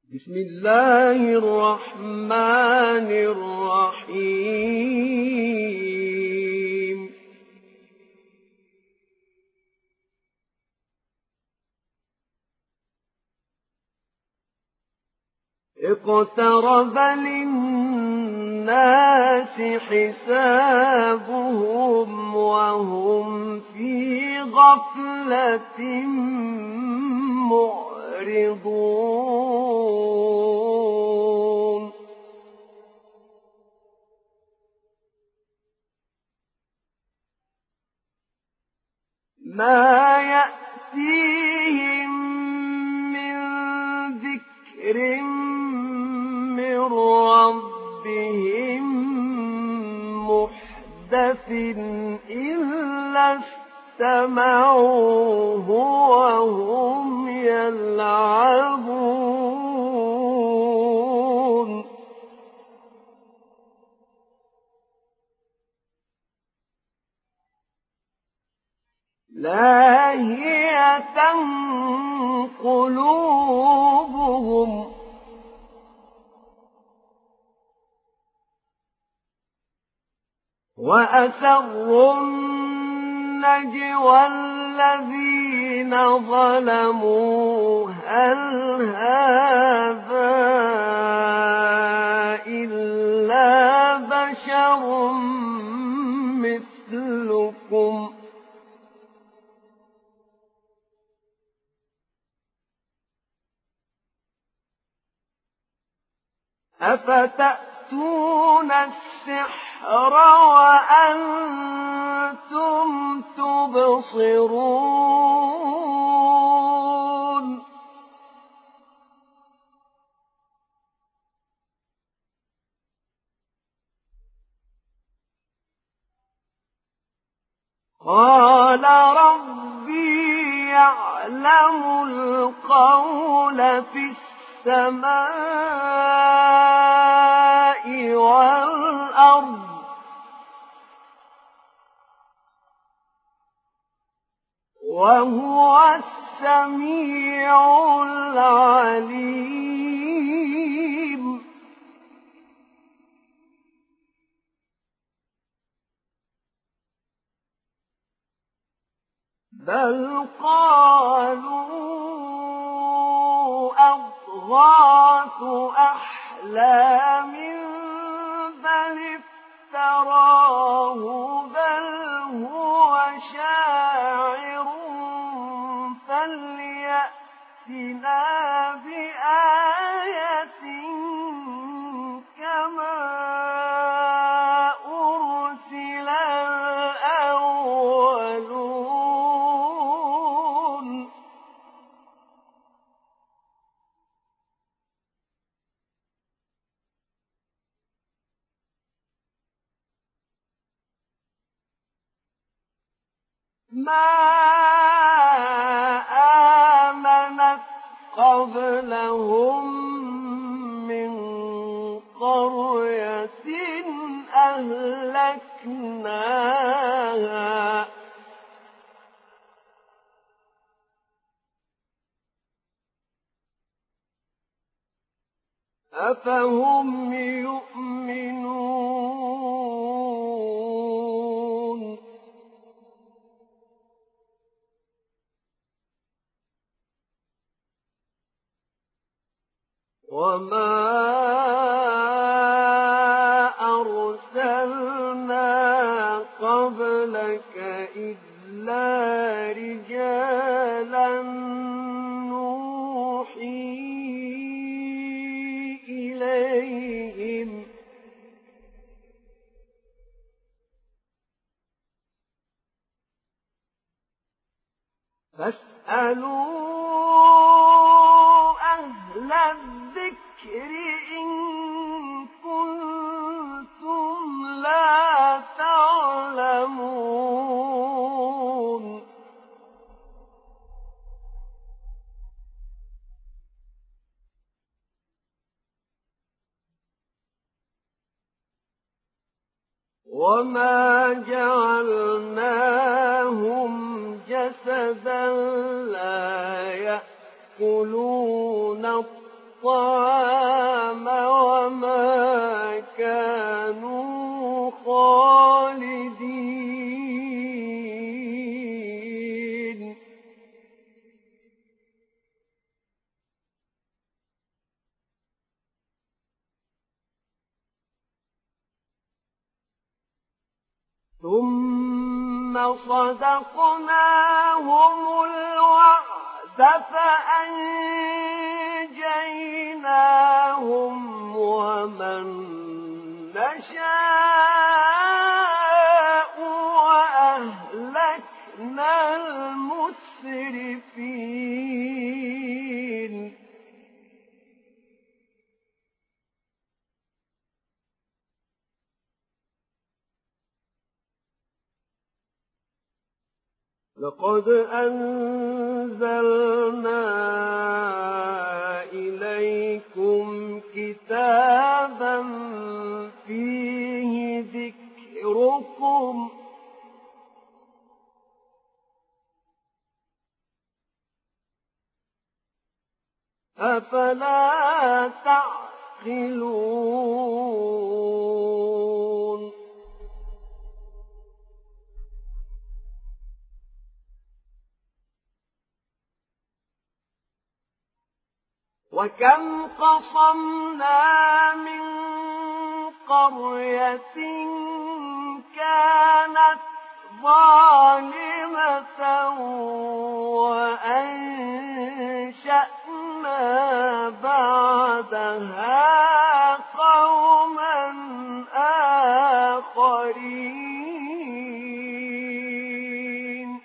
بسم الله الرحمن الرحيم اقترب للناس حسابهم وهم في غفلة معرضون ما يأتيهم من ذكر من ربهم محدث إلا استمعوه وهم يلعبون لاهية قلوبهم وأسروا النجوى الذين ظلموا هل هذا إلا بشر مثلكم أفتأتون السحر وأنتم تبصرون قال ربي يعلم القول في السماء والأرض وهو السميع العليم بل قالوا أضغاث أحلام بل افتراه بل هو شاعر فليأتنا بآية كما أرسل الأولون ما آمنت قبلهم من قرية أهلكناها أفهم يؤمنون وما أرسلنا قبلك إلا رجالا نوحي إليهم فاسألوا أهل الذكر إن كنتم لا تعلمون وما جعلناهم جسدا لا يأكلون الطعام وما كانوا خالدين ثم صدقناهم الوعد فأنجيناهم ومن نشاء وأهلكنا المسرفين لقد أنزلنا إليكم كتابا فيه ذكركم أفلا تعقلون وكم قصمنا من قرية كانت ظالمة وأنشأنا بعدها قوما آخرين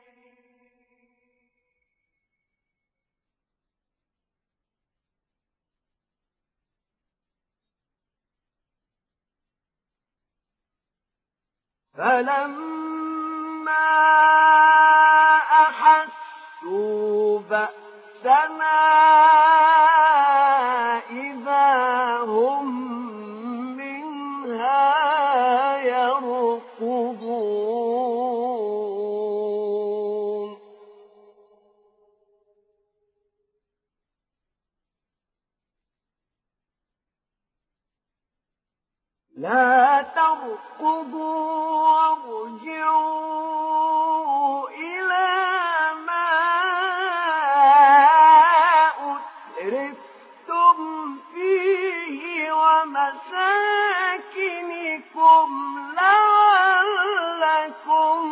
فلما أحسوا بأسنا إذا هم منها يركضون لا تركضوا وارجعوا إلى ما أترفتم فيه ومساكنكم لعلكم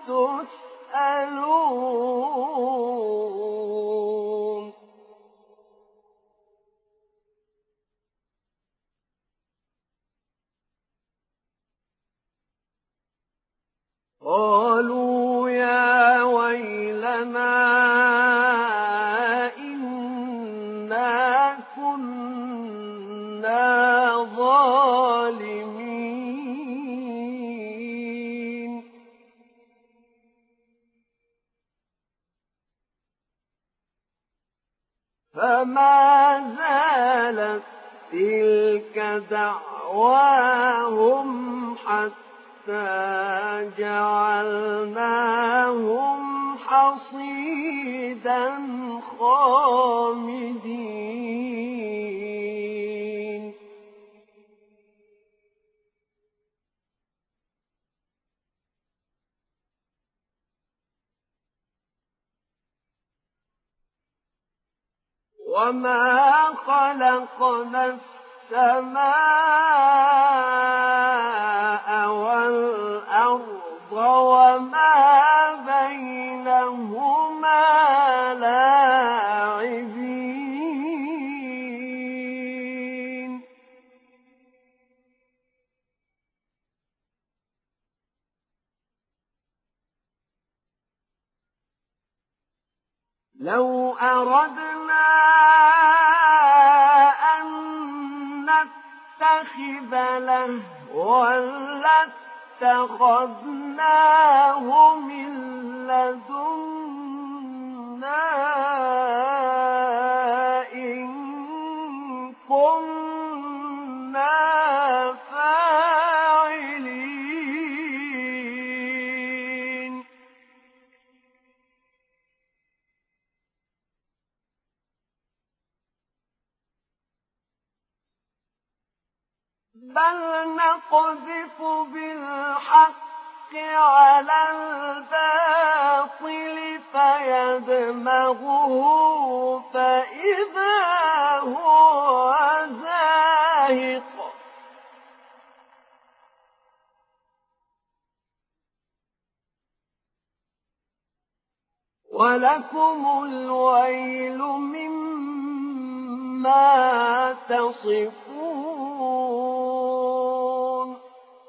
تسألون قالوا يا ويلنا إنا كنا ظالمين فما زالت تلك دعواهم حتى جعلناهم حصيدا خامدين وما خلقنا السماء والأرض وما بينهما لاعبين لو أردنا أن نتخذ لهوا لاتخذناه من لدنا إن كنا فاعلين بل نقذف بالحق على الباطل فيدمغه فإذا هو زاهق ولكم الويل مما تصفون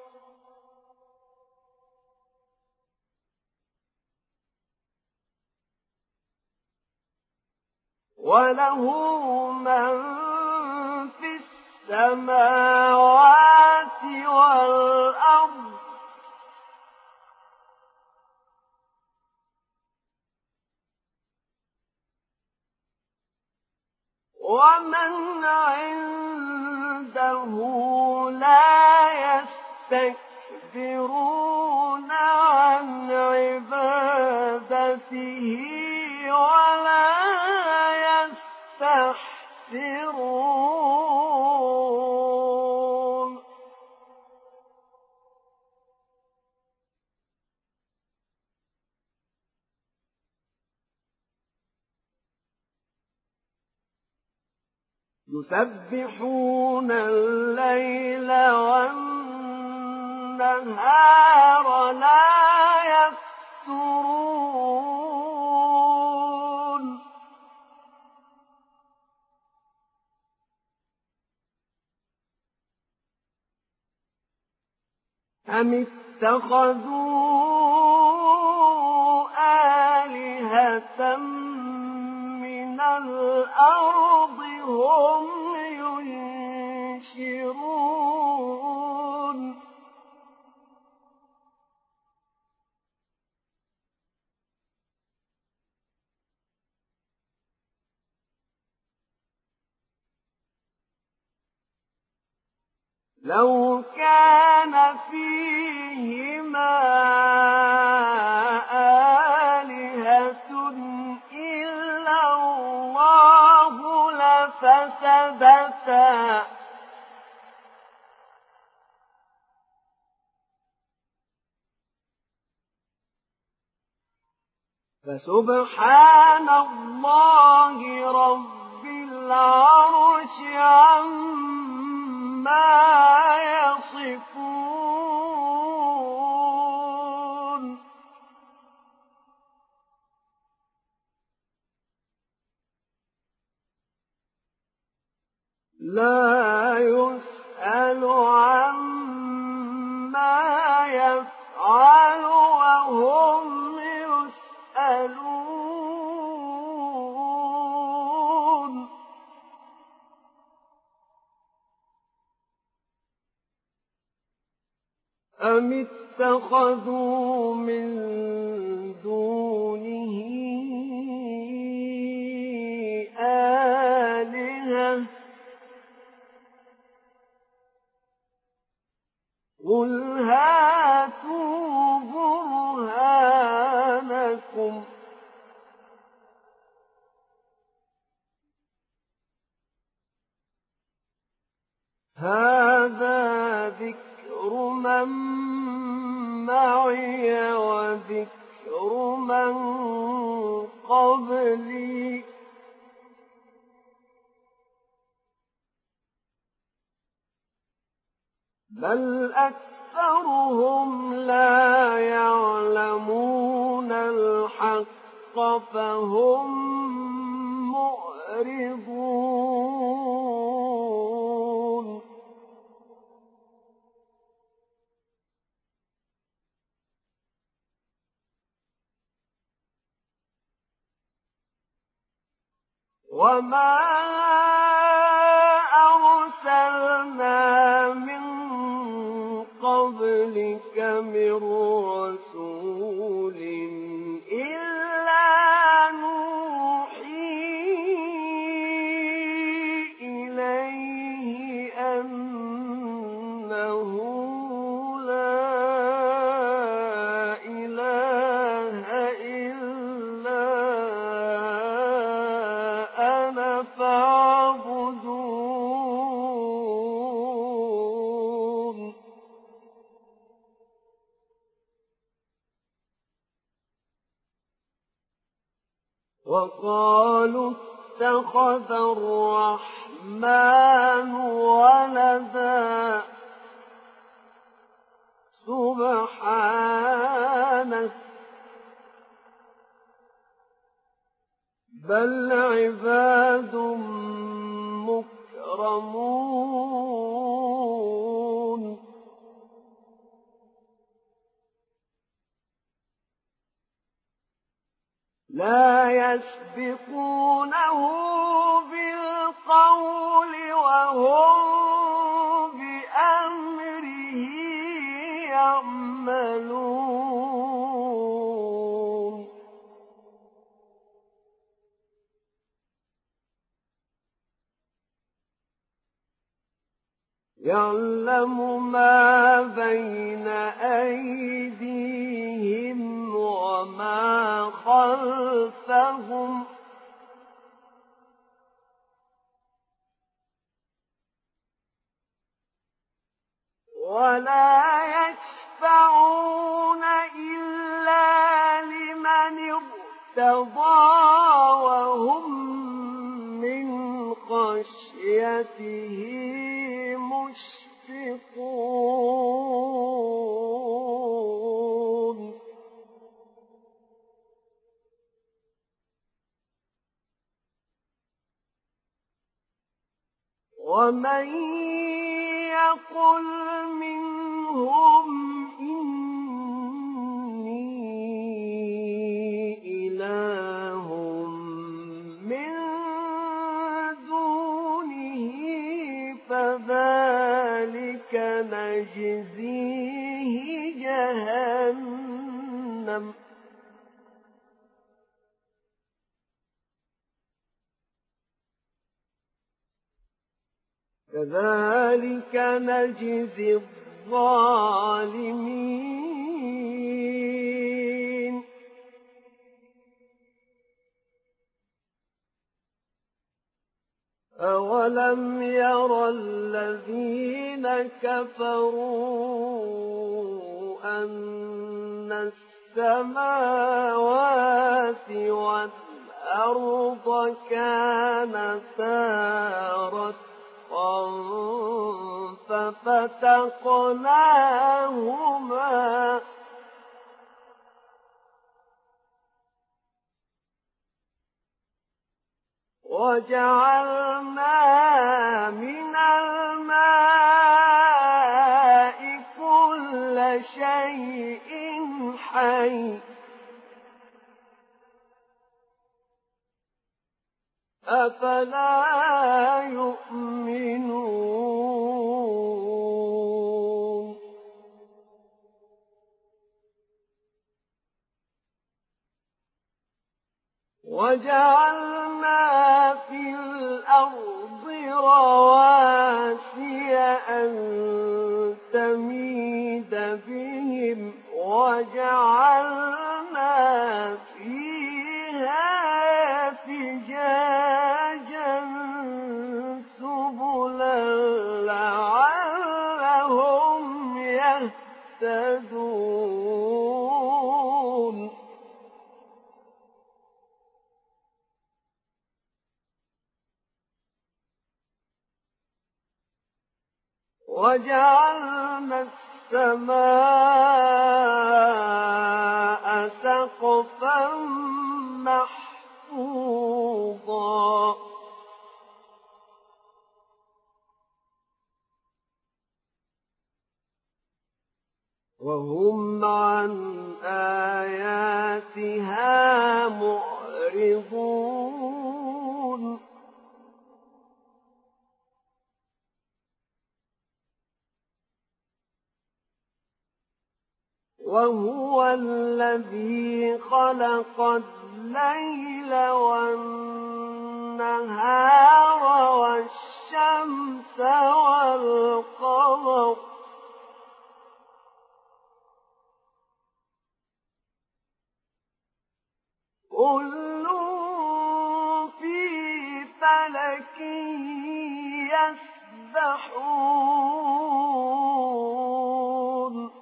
وله من في السماوات والأرض ومن عنده لا يستكبرون عن عبادته ولا يستحسرون يسبحون الليل والنهار لا يفترون أم اتخذوا آلهة من الأرض هم ينشرون لو كان فيهما آلهة إلا الله لفسدتا فسبحان الله رب العرش عما يصفون لا يسأل عما يفعل وهم يسألون أم اتخذوا من دونه آلهة قل هاتوا برهانكم هذا ذكر من معي وذكر من قبلي بل أكثرهم لا يعلمون الحق فهم معرضون وما أرسلنا من قبلك من رسول إلا نوحي إليه أنه لا إله إلا أنا فاعبدون وقالوا اتخذ الرحمن ولدا سبحانه بل عباد مكرمون لا يسبقونه بالقول وهم بأمره يعملون يعلم ما بين أيديهم وما خلفهم ولا يشفعون إلا لمن ارتضى وهم من خشيته مشفقون ومن يقل منهم إني إله من دونه فذلك نجزيه جهنم كذلك نجزي الظالمين أولم ير الذين كفروا أن السماوات والأرض كانتا رتقا ففتقناهما وجعلنا من الماء كل شيء حي أفلا يؤمنون وجعلنا في الأرض رواسي أن تميد بهم وجعلنا فيها فجاجا سبلا لعلهم يهتدون وجعلنا السماء سقفا محفوظا وهم عن آياتها معرضون وهو الذي خلق الليل والنهار والشمس والقمر كل في فلك يسبحون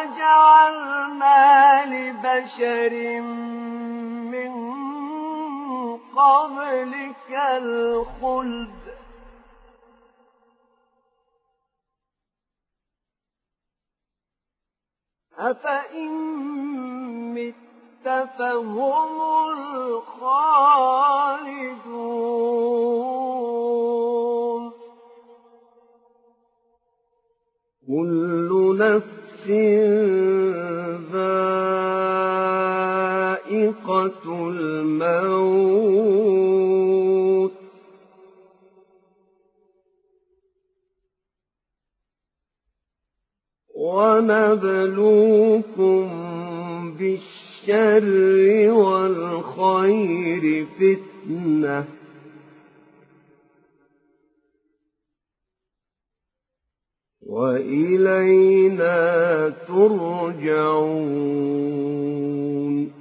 جعلنا لبشر من قبلك الخلد أفإن مت فهم الخالدون كل نفس ذائقة الموت ونبلوكم بالشر والخير فتنة وإلينا ترجعون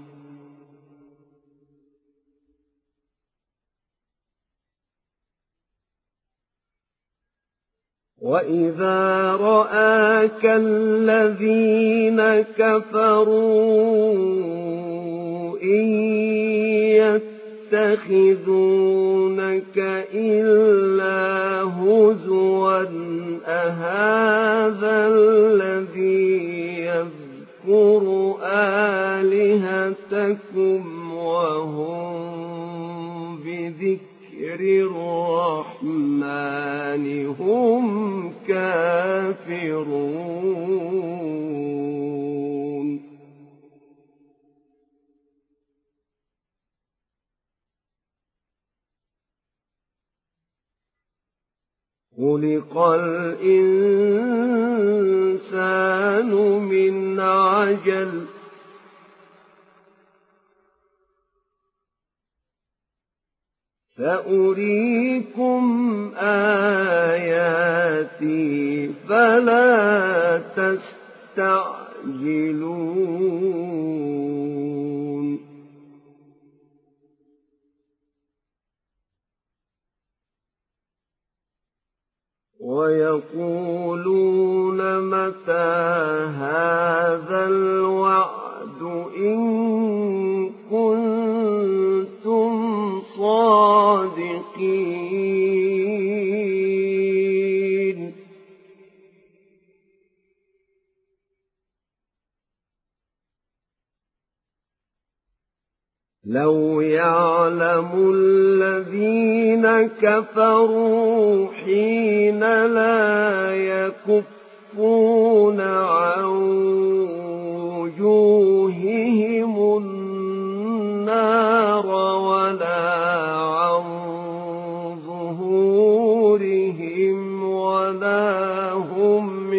وإذا رآك الذين كفروا إن يتخذونك إلا هزوا أهذا الذي يذكر آلهتكم وهم بذكر الرحمن هم كافرون خلق الإنسان من عجل سأريكم آياتي فلا تستعجلون ويقولون متى هذا الوعد إن كنتم صادقين لو يعلم الذين كفروا حين لا يكفون عن وجوههم النار ولا عن ظهورهم ولا هم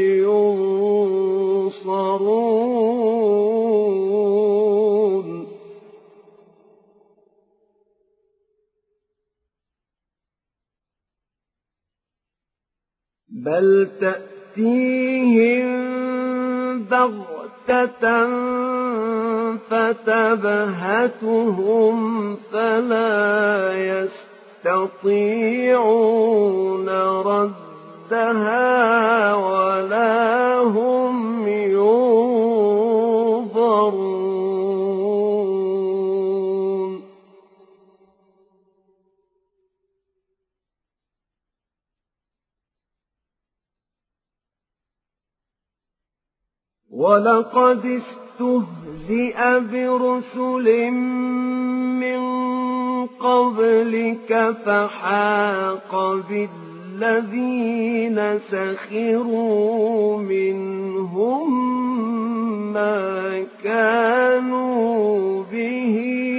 ينصرون بل تأتيهم بغتة فتبهتهم فلا يستطيعون ردها ولا هم ينظرون ولقد استهزئ برسل من قبلك فحاق بالذين سخروا منهم ما كانوا به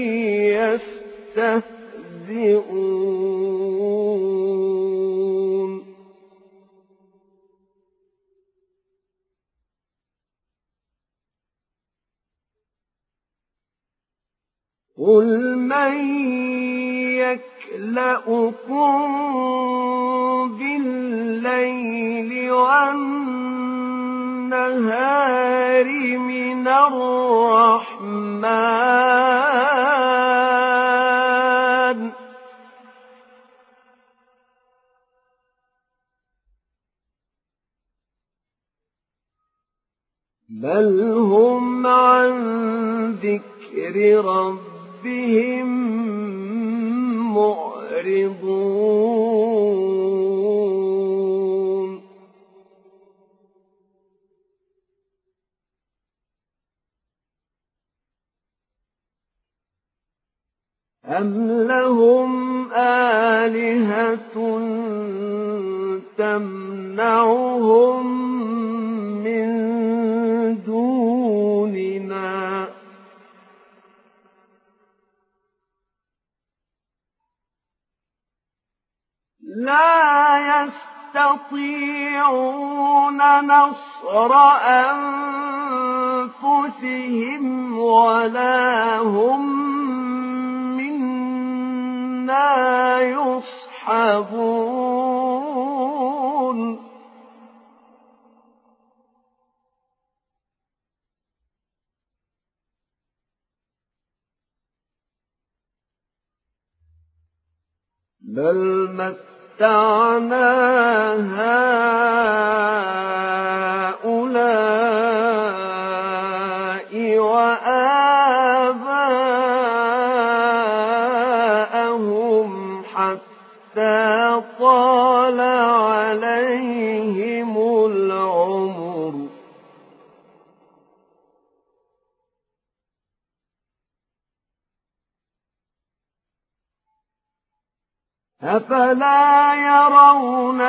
يستهزئون قل من يكلؤكم بالليل والنهار من الرحمن بل هم عن ذكر ربهم معرضون أم لهم آلهة تمنعهم من دوننا لا يستطيعون نصر أنفسهم ولا هم منا يصحبون بل متعنا هؤلاء وآباءهم حتى طال عليهم العمر أفلا يرون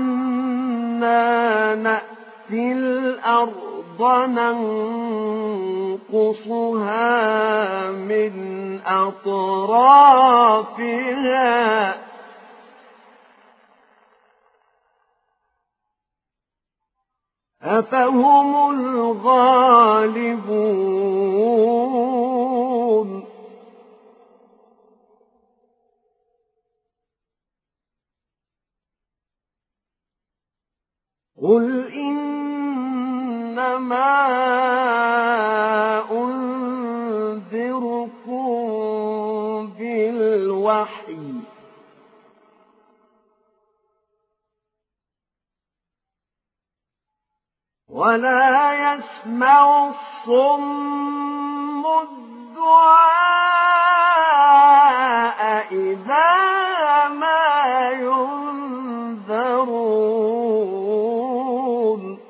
أنا نأتي الأرض ننقصها من أطرافها أفهم الغالبون قل إنما أنذركم بالوحي ولا يسمع الصم الدعاء إذا ما ينذرون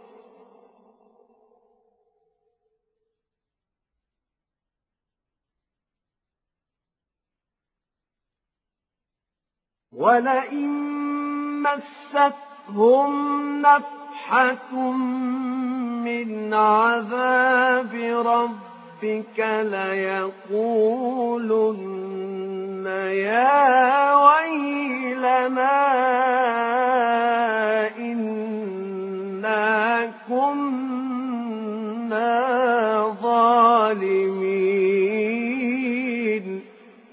ولئن مستهم نفحة من عذاب ربك ليقولن يا ويلنا إنا كنا ظالمين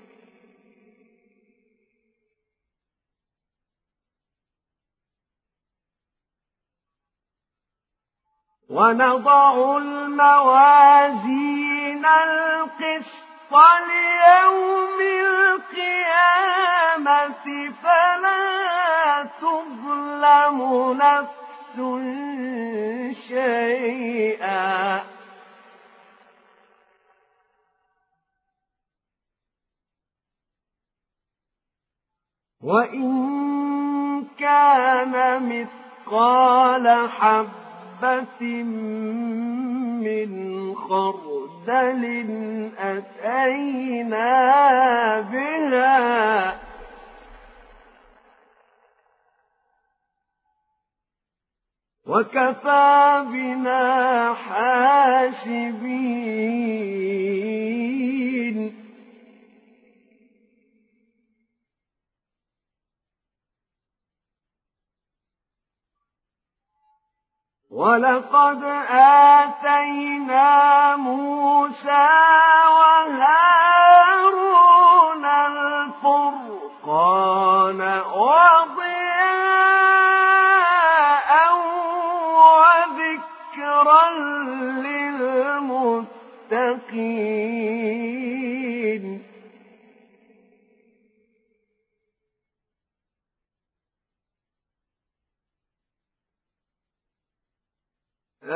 ونضع الموازين القسط ليوم القيامة فلا تظلم نفس شيئا وإن كان مثقال حبة من خردل أتينا بها وكفى بنا حاسبين ولقد آتينا موسى وهارون الفرقان وضياء وذكرا للمتقين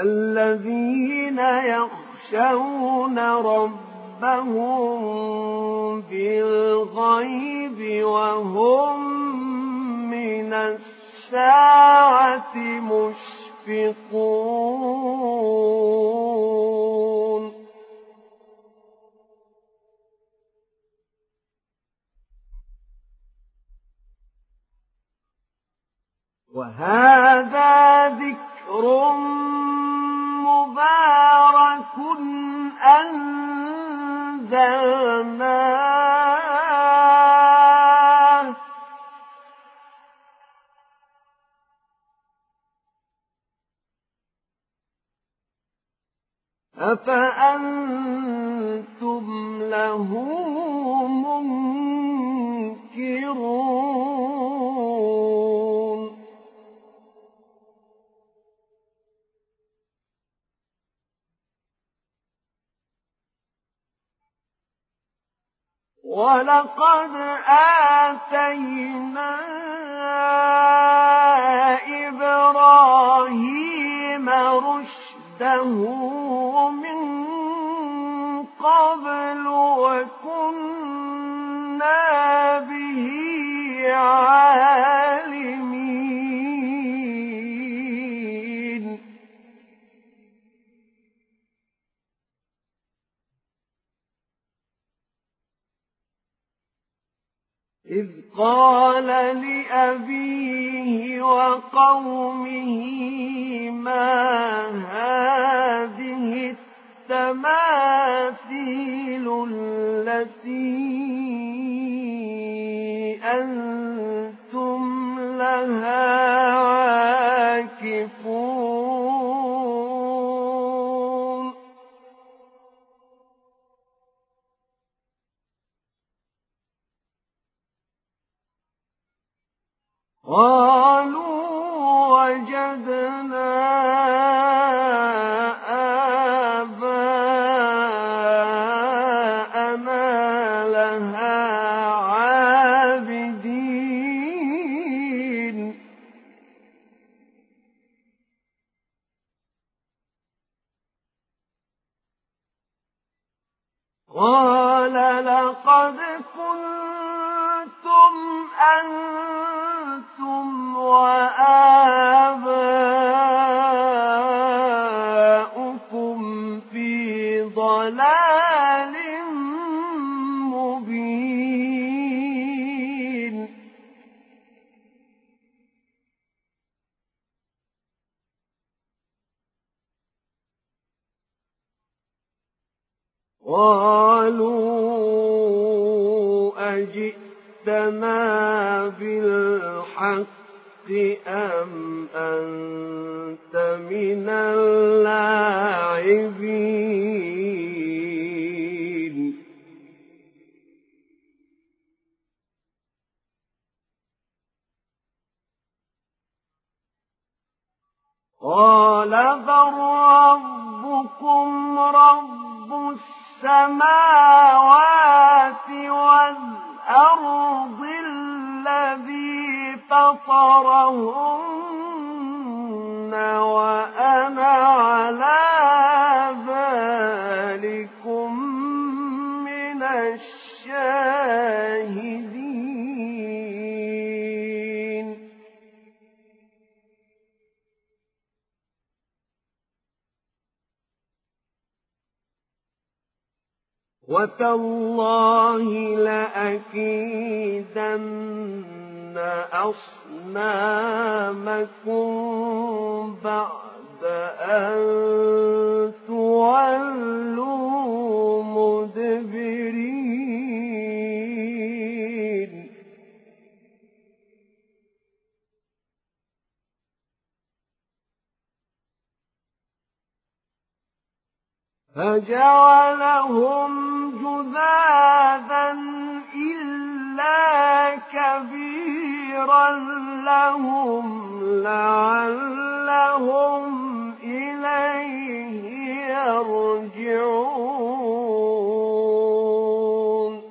الذين يخشون ربهم بالغيب وهم من الساعة مشفقون وهذا ذكر مبارك أنزلناه أفأنتم له منكرون ولقد آتينا إبراهيم رشده من قبل وكنا به عالمين إذ قال لأبيه وقومه ما هذه التماثيل التي أنتم لها عاكفون قالوا وجدنا آباءنا لها عابدين قال لقد كنتم أنتم وآباؤكم في ضلال مبين قالوا أجئتنا بالحق أم أنت من اللاعبين قال بل ربكم رب السماوات والأرض الذي فطرهن وأنا على ذلكم من الشاهدين وتالله لأكيدن أصنامكم بعد أن تولوا مدبرين فجعلهم جذاذا إلا كبيرا لهم لعلهم إليه يرجعون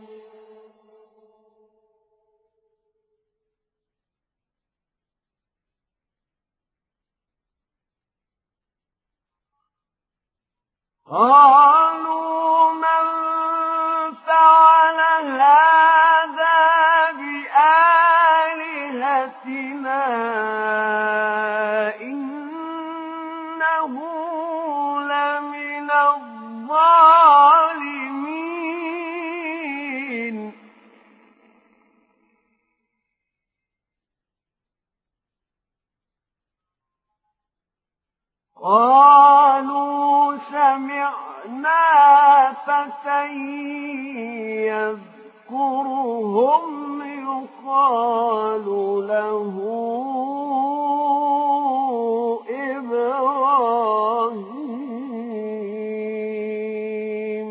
قالوا من فعل هذا بآلهتنا إنه لمن الظالمين قالوا سمعنا فتى يذكرهم يقال له إبراهيم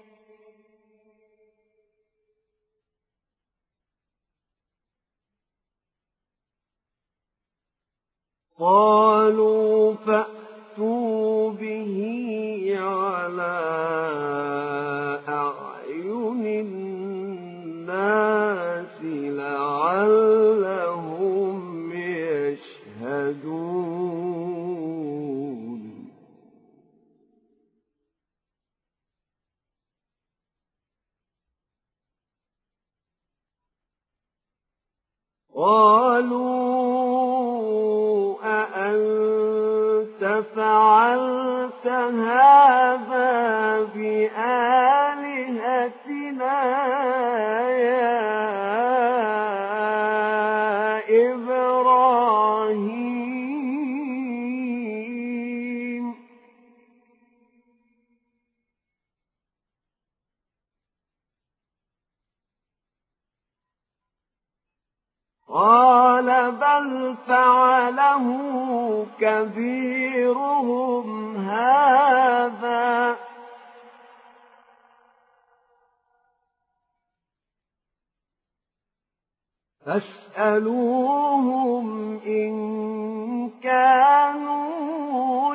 قالوا فأتوا به على أعين الناس لعلهم يشهدون قالوا أأنت فعلت هذا بآلهتنا يا إبراهيم قال بل فعله كبيرهم هذا فاسألوهم إن كانوا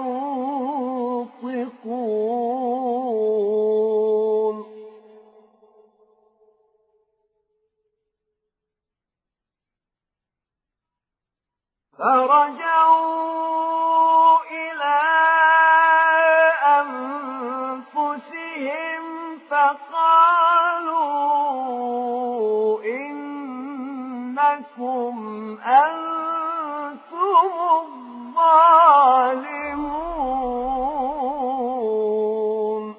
ينطقون فرجعوا إلى أنفسهم فقالوا إنكم أنتم الظالمون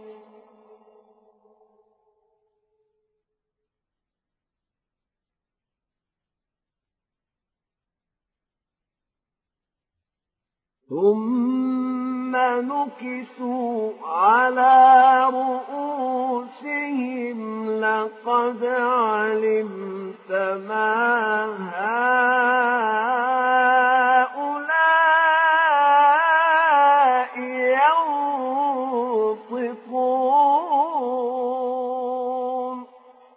ثم نكسوا على رؤوسهم لقد علمت ما هؤلاء ينطقون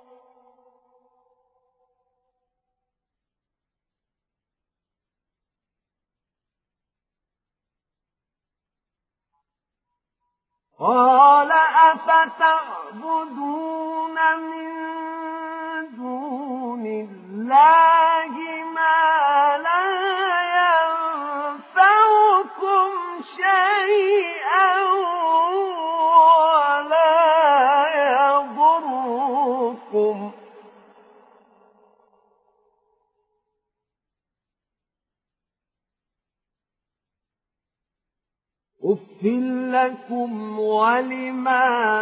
قال أفتعبدون من دون الله ما لا ينفعكم شيئا ولا يضركم أُفٍّ لكم ولما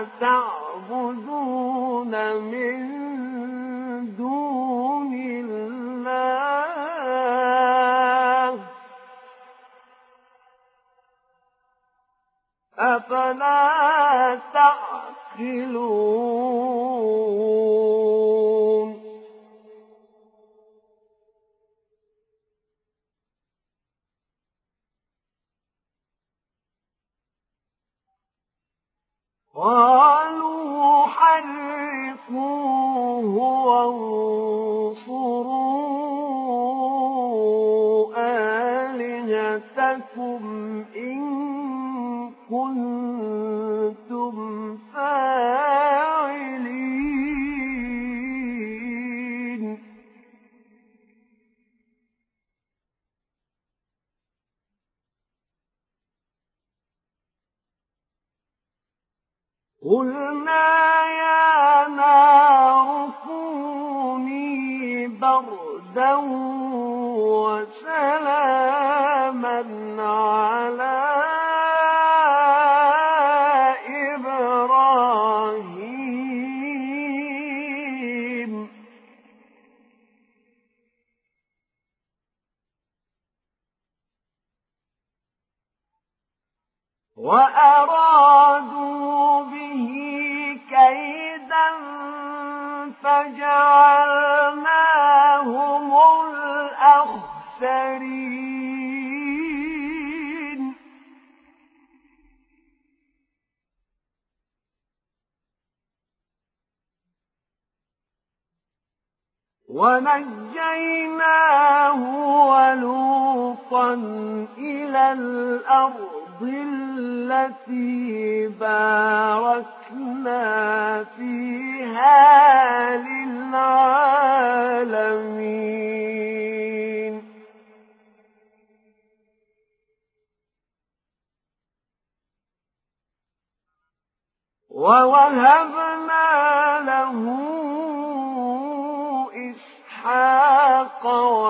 تعبدون من دون الله أفلا تعقلون قالوا حرقوه وانصروا آلهتكم إن كنتم فاعلين قلنا يا نار كوني بردا وسلاما على إبراهيم وأرادوا به كيدا فجعلناهم الأخسرين ونجيناه ولوطا إلى الأرض التي باركنا فيها للعالمين ووهبنا له إسحاق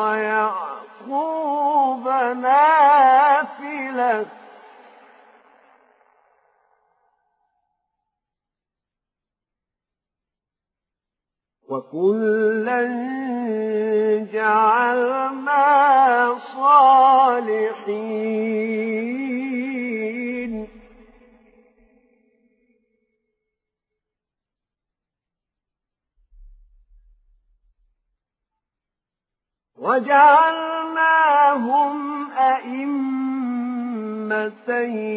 ويعقوب نافلة وكلا جعلنا صالحين وجعلناهم أئمة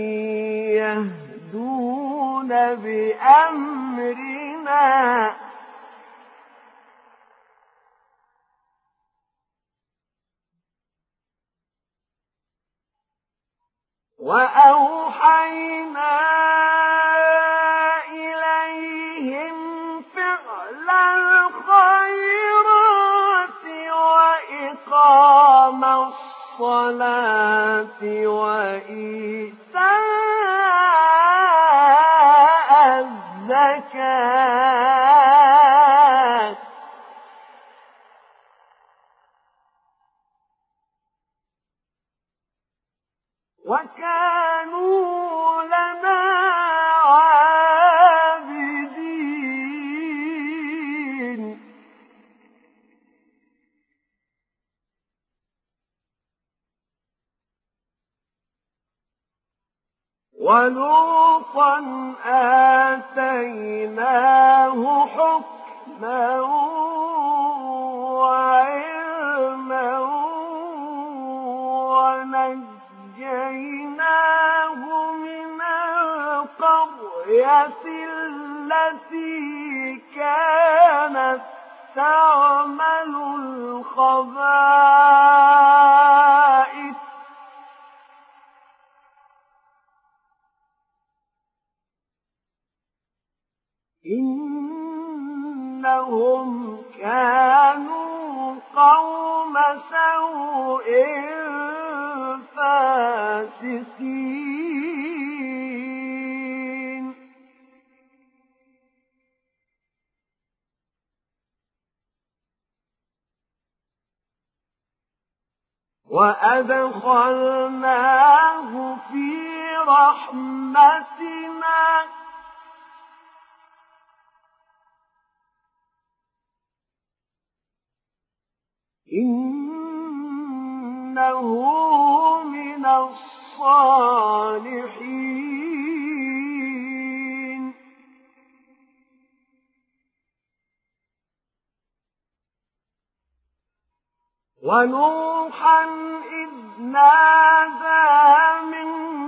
يهدون بأمرنا وأوحينا إليهم فعل الخيرات وإقام الصلاة وإيتاء الزكاة وكانوا لنا عابدين ولوطا آتيناه حكما وعلما ونجيناه من القرية التي كانت تعمل الخبائث إنهم كانوا قوم سوء فاسقين وأدخلناه في رحمتنا إنه من الصالحين ونوحا إذ نادى من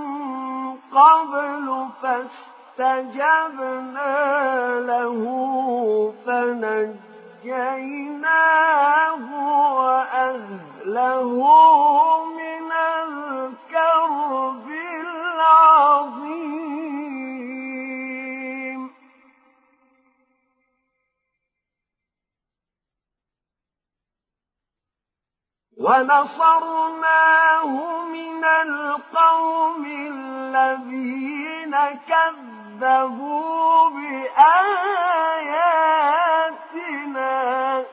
قبل فاستجبنا له فنجيناه وأهله من الكرب العظيم ونصرناه من القوم الذين كذبوا كذبوا بآياتنا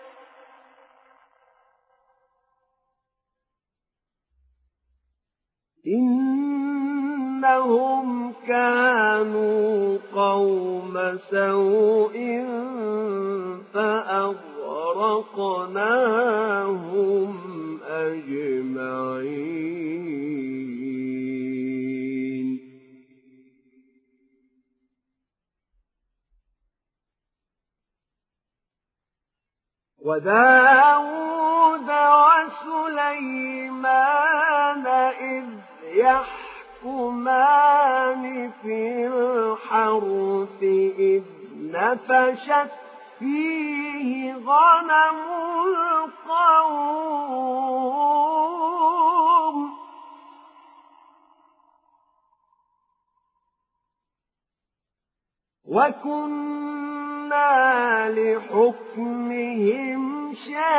إنهم كانوا قوم سوء فأغرقناهم أجمعين وداود وسليمان إذ يحكمان في الحرث إذ نفشت فيه غنم القوم وكنا لحكمهم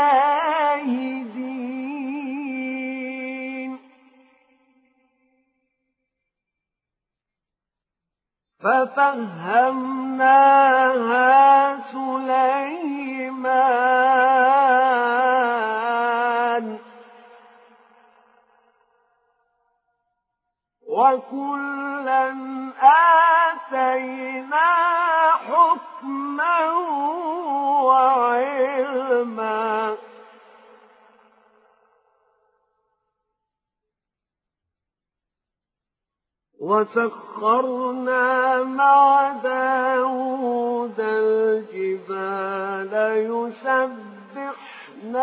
شاهدين ففهمناها سليمان وكلا آتينا حكما وعلما وسخرنا مع داود الجبال يسبحن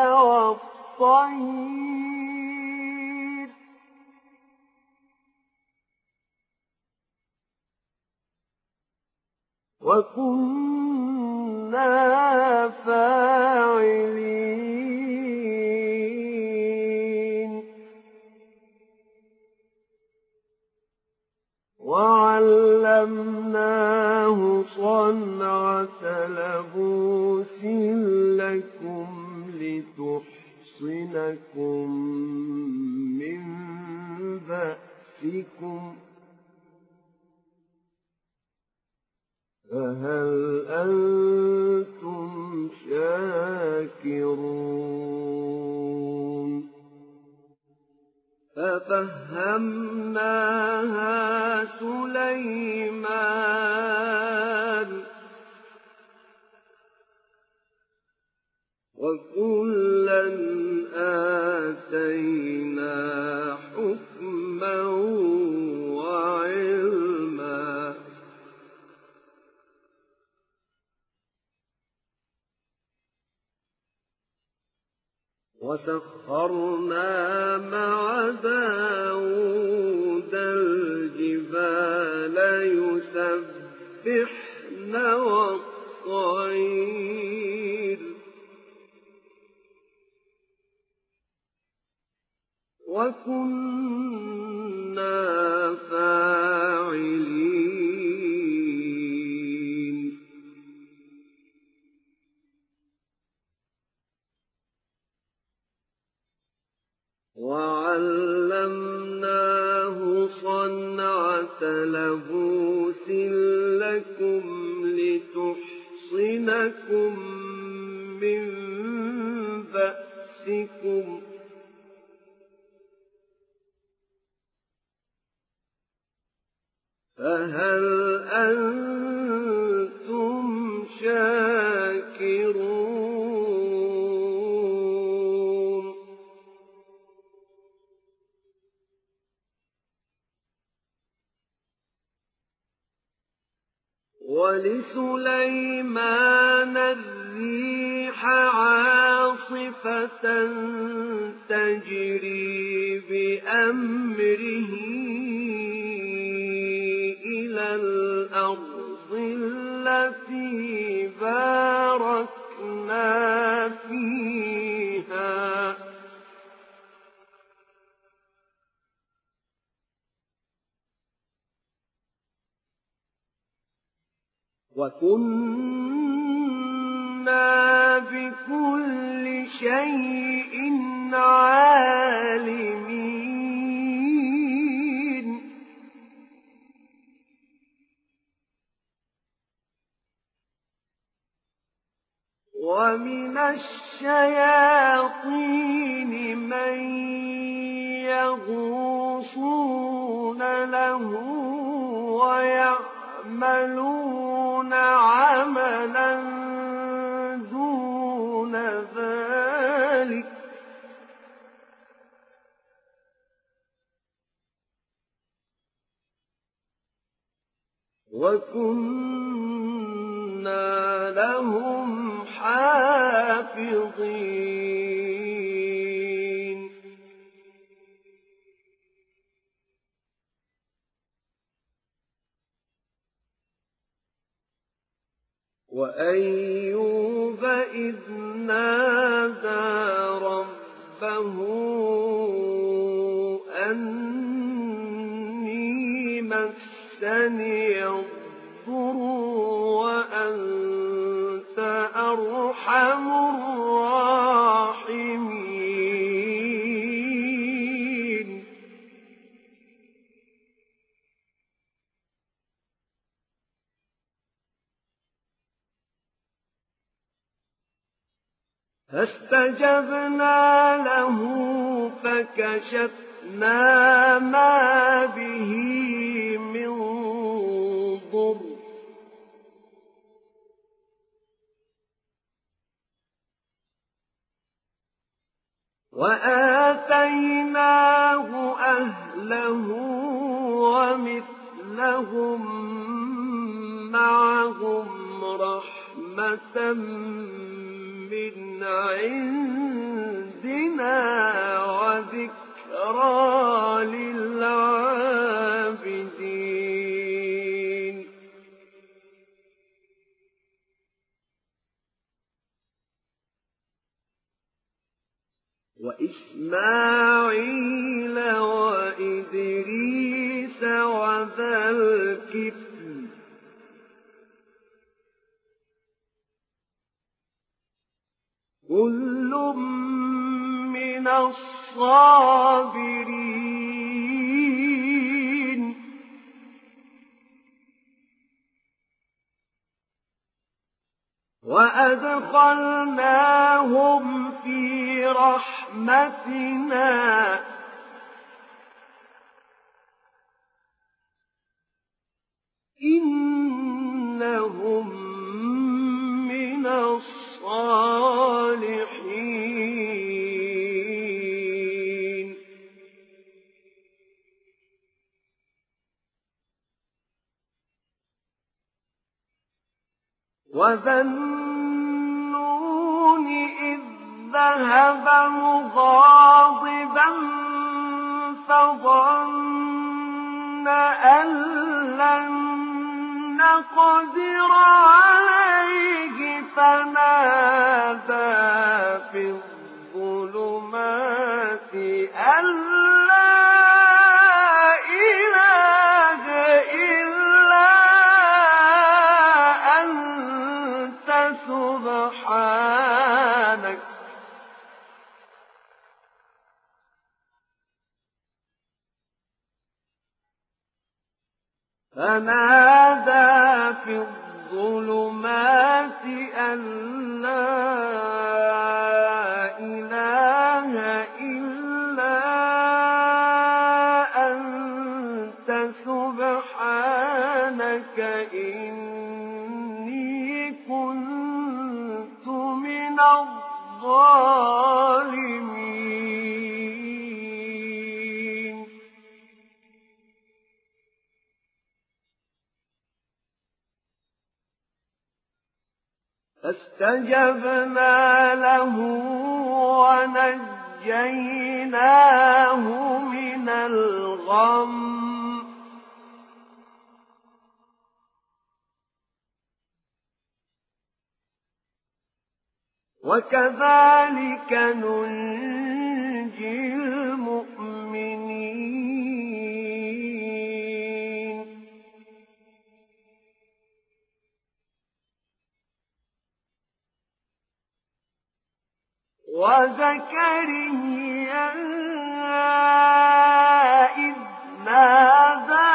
والطير وكنا فاعلين وعلمناه صنعة لبوس لكم لتحصنكم من بأسكم فهل أنتم شاكرون ففهمناها سليمان وكلا آتينا حكما وعلما وسخرنا مع داود الجبال يسبحن والطير وكنا فاعلين وعلمناه صنعة لبوس لكم لتحصنكم من بأسكم فهل أنتم شاكرون ولسليمان الريح عاصفة تجري بأمره إلى الأرض التي باركنا فيها وكنا بكل شيء عالمين ومن الشياطين من يغوصون له ويعملون عملا دون ذلك وكنا لهم حافظين وأيوب إذ نادى ربه أني مسني الضر وأنت أرحم الراحمين فاستجبنا له فكشفنا ما به من ضر وآتيناه أهله ومثلهم معهم رحمة من عندنا وذكرى للعابدين وإسماعيل وإدريس وذا الكفل كل من الصابرين وأدخلناهم في رحمتنا إنهم من الصالحين وذا النون إذ ذهب مغاضبا فظن أن لن نقدر عليه فنادى في الظلمات أن لا إله إلا أنت سبحانك فنادى في الظلمات أن لا إله إلا أنت سبحانك إني كنت من الظالمين فاستجبنا له ونجيناه من الغم وكذلك ننجي المؤمنين وزكريا إذ نادى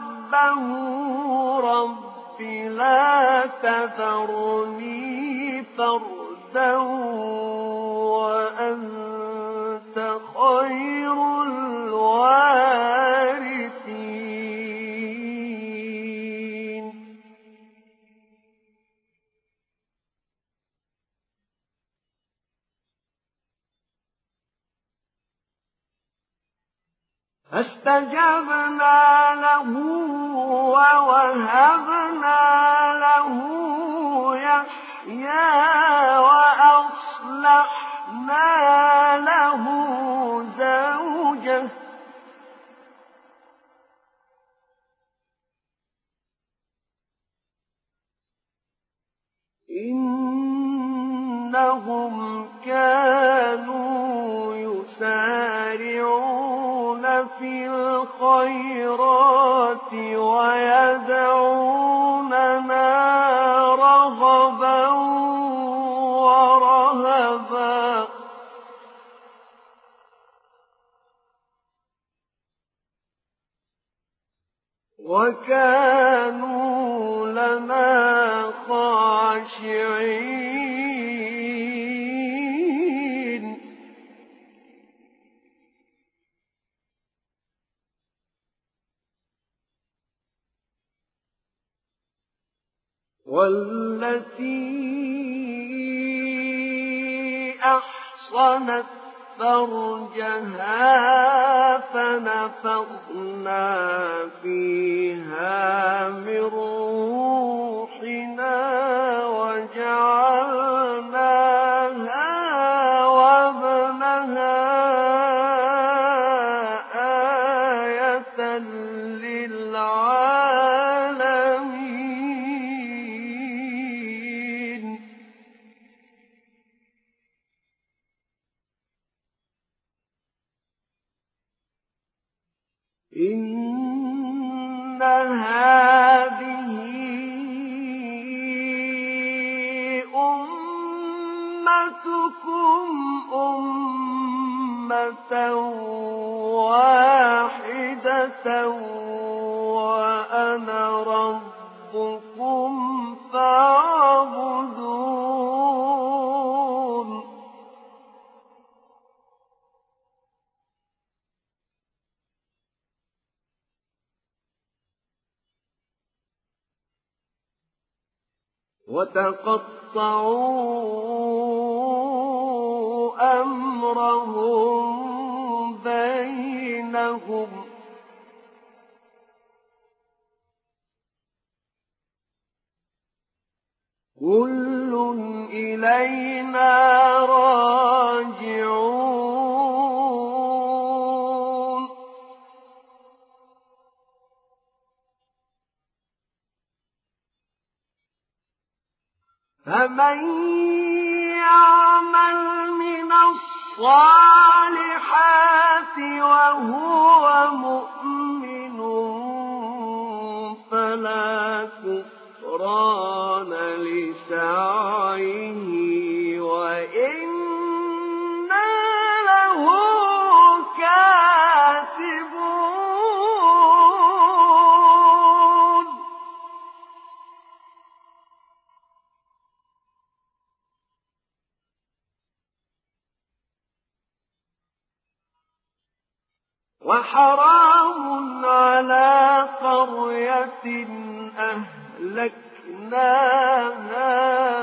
ربه رب لا تذرني فردا وأنت خير الوارثين فاستجبنا له ووهبنا له يحيى وأصلحنا له زوجه إنهم كانوا يسارعون في الخيرات ويدعوننا رغبا ورهبا وكانوا لنا خاشعين والتي أحصنت فرجها فنفخنا فيها من روحنا وجعلناها وابنها آية للعالمين إن هذه أمتكم أمة واحدة وأنا ربكم فاعبدون وتقطعوا أمرهم بينهم كل إلينا راجعون فمن يعمل من الصالحات وهو مؤمن فلا كفران لسعيه وإنا له كاتبون وحرام على قرية أهلكناها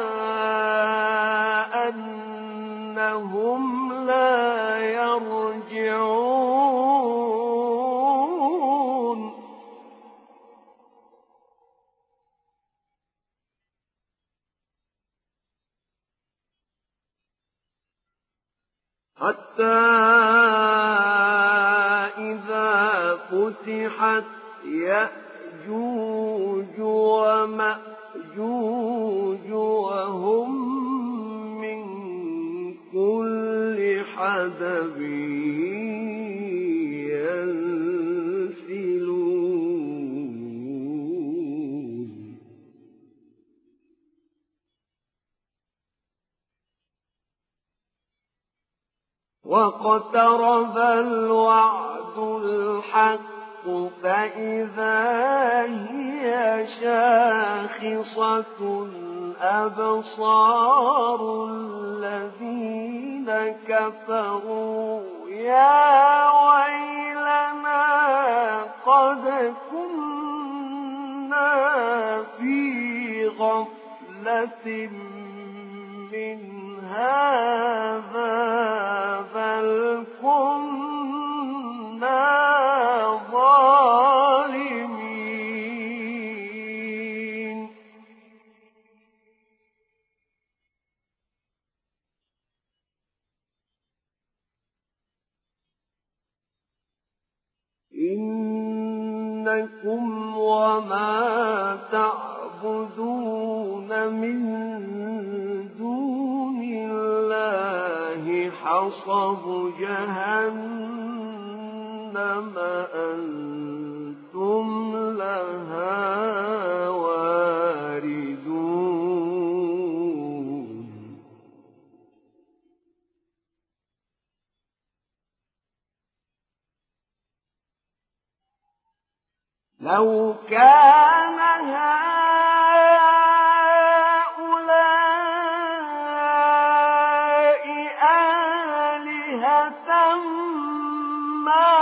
أنهم لا يرجعون حتى إذا فتحت يأجوج ومأجوج وهم من كل حدب ينسلون واقترب الوعد الحق فإذا هي شاخصة أبصار الذين كفروا يا ويلنا قد كنا في غفلة من هذا بل كنا ظالمين إنكم وما تعبدون من دون الله حصب جهنم أنتم لها واردون لو كان هؤلاء آلهة ما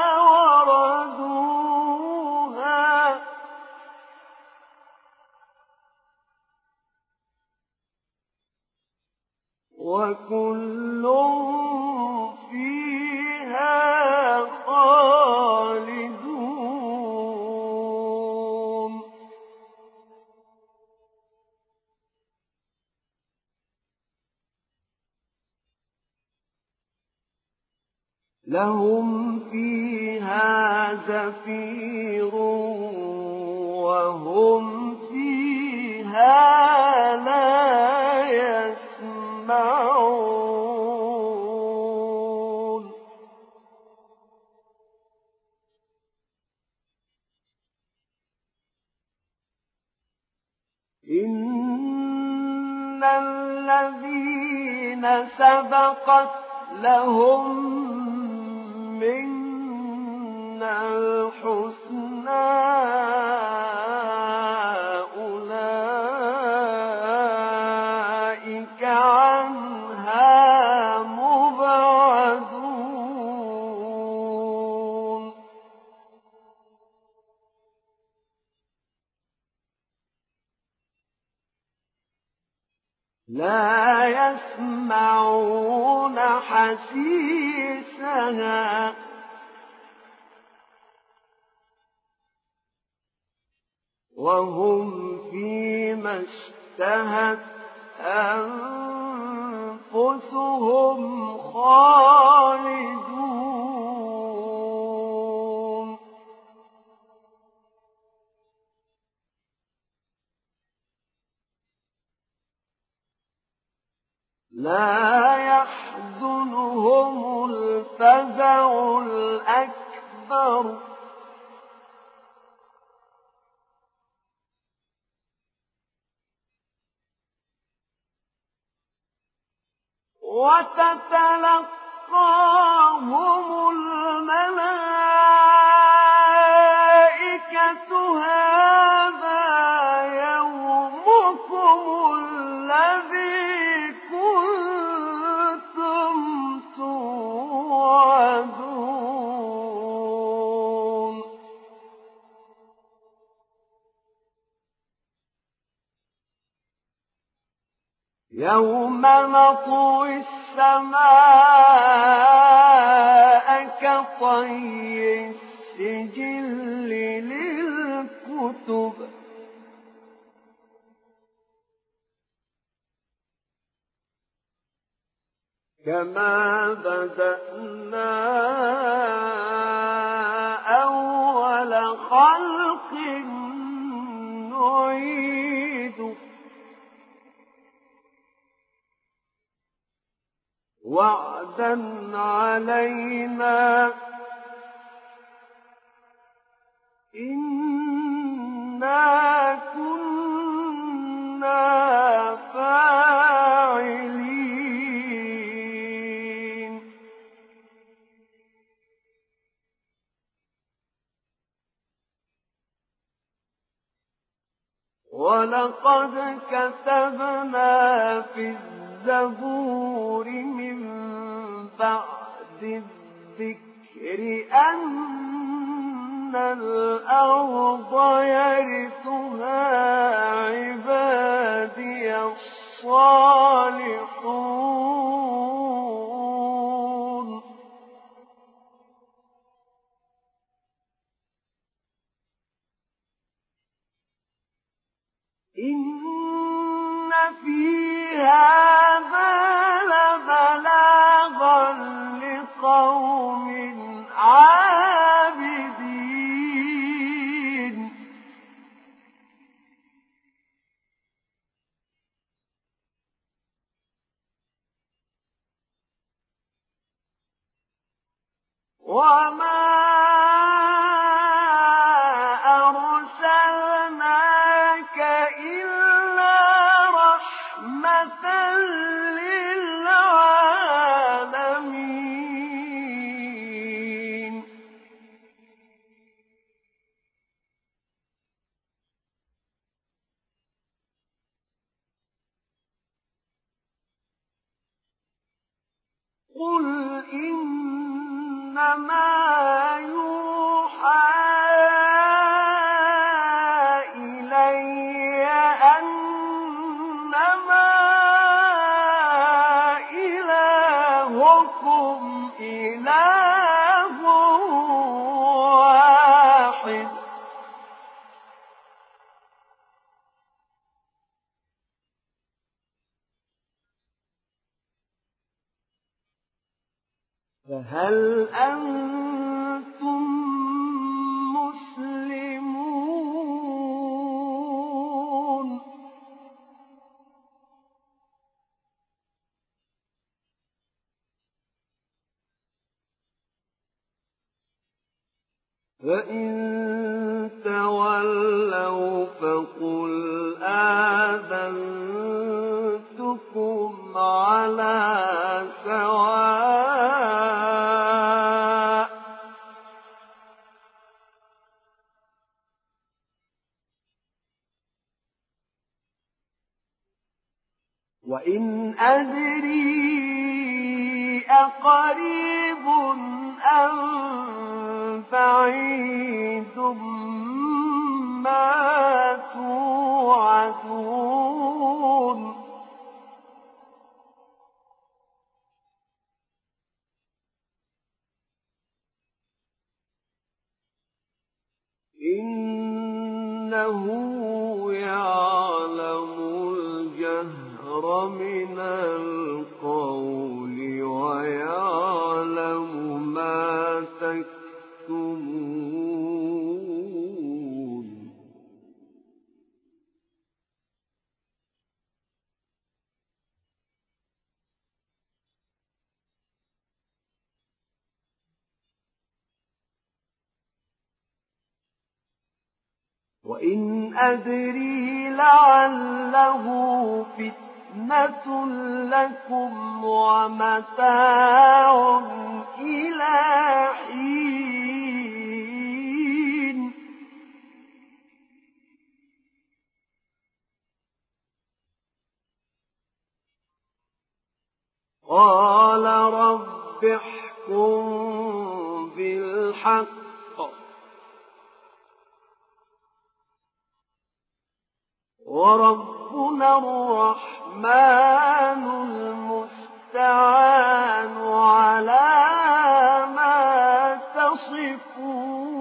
وردوها وكل فيها خالدون لهم فيها زفير وهم فيها لا يسمعون إن الذين سبقت لهم منا الحسنى أولئك عنها مبعدون لا يسمعون حسيسها وهم فيما اشتهت أنفسهم خالدون لا يحزنهم الفزع الأكبر وتتلقاهم الملائكة هذا يومكم الذي كنتم توعدون يوم نطوي السماء كطي السجل للكتب كما بدأنا أول خلق نعيده وعدا علينا إنا كنا فاعلين ولقد كتبنا في الزبور من بعد الذكر أن الأرض يرثها عبادي الصالحون إن في هذا لبلاغا لقوم عابدين وما أرسلناك إلا رحمة للعالمين قل إنما يوحى إلي أنما إلهكم إله واحد فهل أنتم مسلمون فإن تولوا فقل آذنتكم على سواء وإن أدري أقريب أم بعيد ما توعدون إنه يعلم الجهر من القول ويعلم ما تكتمون وإن أدري لعله فتنة لكم ومتاع إلى حين قال رب احكم بالحق وربنا الرحمن المستعان على ما تصفون